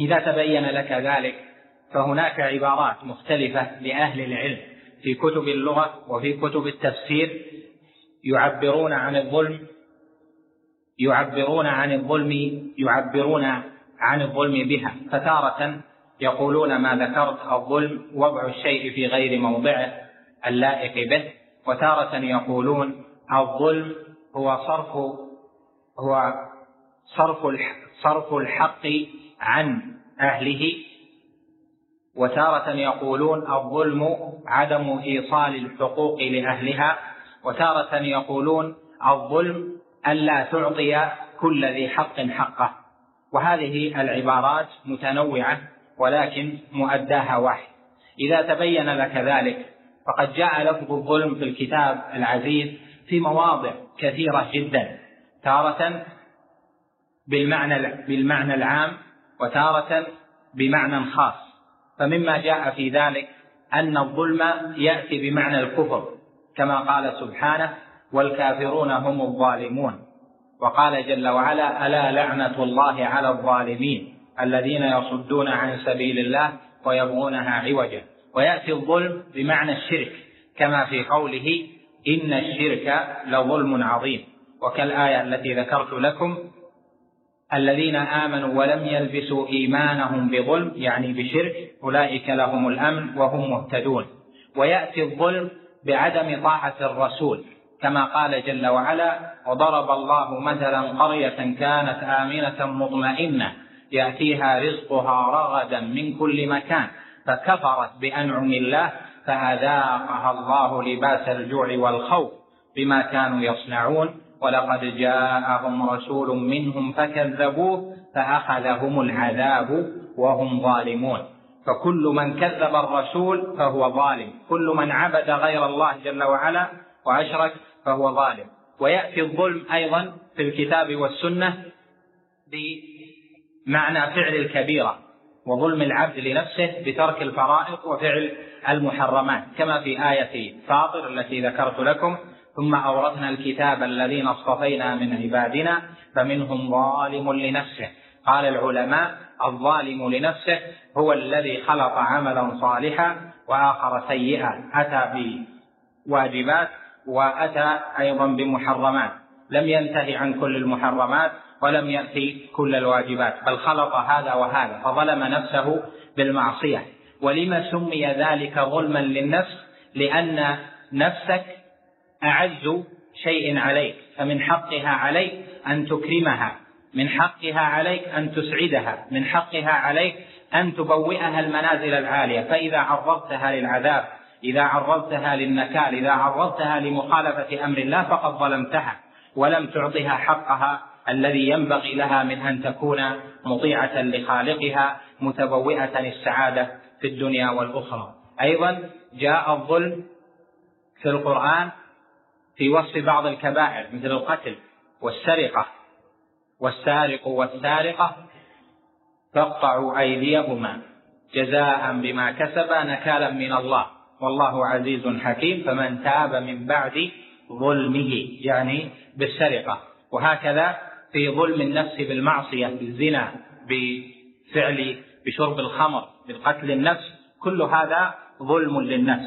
إذا تبين لك ذلك فهناك عبارات مختلفة لأهل العلم في كتب اللغة وفي كتب التفسير يعبرون عن الظلم بها. فتارة يقولون ما ذكرت الظلم وضع الشيء في غير موضعه اللائق به، وتارة يقولون الظلم هو صرف الحق عن أهله، وتارة يقولون الظلم عدم إيصال الحقوق لأهلها، وتارة يقولون الظلم ألا تعطي كل ذي حق حقه. وهذه العبارات متنوعة ولكن مؤداها واحد. إذا تبين لك ذلك فقد جاء لفظ الظلم في الكتاب العزيز في مواضع كثيرة جدا، تارة بالمعنى العام وتارة بمعنى خاص. فمما جاء في ذلك أن الظلم يأتي بمعنى الكفر كما قال سبحانه والكافرون هم الظالمون، وقال جل وعلا ألا لعنة الله على الظالمين الذين يصدون عن سبيل الله ويبغونها عوجا. ويأتي الظلم بمعنى الشرك كما في قوله إن الشرك لظلم عظيم، وكالآية التي ذكرت لكم الذين آمنوا ولم يلبسوا إيمانهم بظلم يعني بشرك أولئك لهم الأمن وهم مهتدون. ويأتي الظلم بعدم طاعة الرسول كما قال جل وعلا وضرب الله مثلا قرية كانت آمنة مطمئنة يأتيها رزقها رغدا من كل مكان فكفرت بأنعم الله فأذاقها الله لباس الجوع والخوف بما كانوا يصنعون ولقد جاءهم رسول منهم فكذبوه فأخذهم العذاب وهم ظالمون. فكل من كذب الرسول فهو ظالم، كل من عبد غير الله جل وعلا وأشرك فهو ظالم. ويأتي الظلم أيضا في الكتاب والسنة بمعنى فعل الكبيرة وظلم العبد لنفسه بترك الفرائض وفعل المحرمات كما في آية فاطر التي ذكرت لكم ثم أورثنا الكتاب الذين اصطفينا من عبادنا فمنهم ظالم لنفسه. قال العلماء الظالم لنفسه هو الذي خلق عملا صالحا وآخر سيئا، أتى بواجبات وأتى أيضا بمحرمات، لم ينتهي عن كل المحرمات ولم يأتي كل الواجبات بل خلط هذا وهذا فظلم نفسه بالمعصية. ولما سمي ذلك ظلما للنفس؟ لأن نفسك أعز شيء عليك، فمن حقها عليك أن تكرمها، من حقها عليك أن تسعدها، من حقها عليك أن تبوئها المنازل العالية. فإذا عرضتها للعذاب، إذا عرضتها للنكال، إذا عرضتها لمخالفة أمر الله فقد ظلمتها ولم تعطها حقها الذي ينبغي لها من أن تكون مطيعة لخالقها متبوئة السعادة في الدنيا والأخرى. أيضا جاء الظلم في القرآن في وصف بعض الكبائر مثل القتل والسرقة والسارق والسارقة فاقطعوا أيديهما جزاء بما كسبا نكالا من الله والله عزيز حكيم فمن تاب من بعد ظلمه يعني بالسرقة. وهكذا في ظلم النفس بالمعصية بالزنا بشرب الخمر بالقتل النفس، كل هذا ظلم للنفس.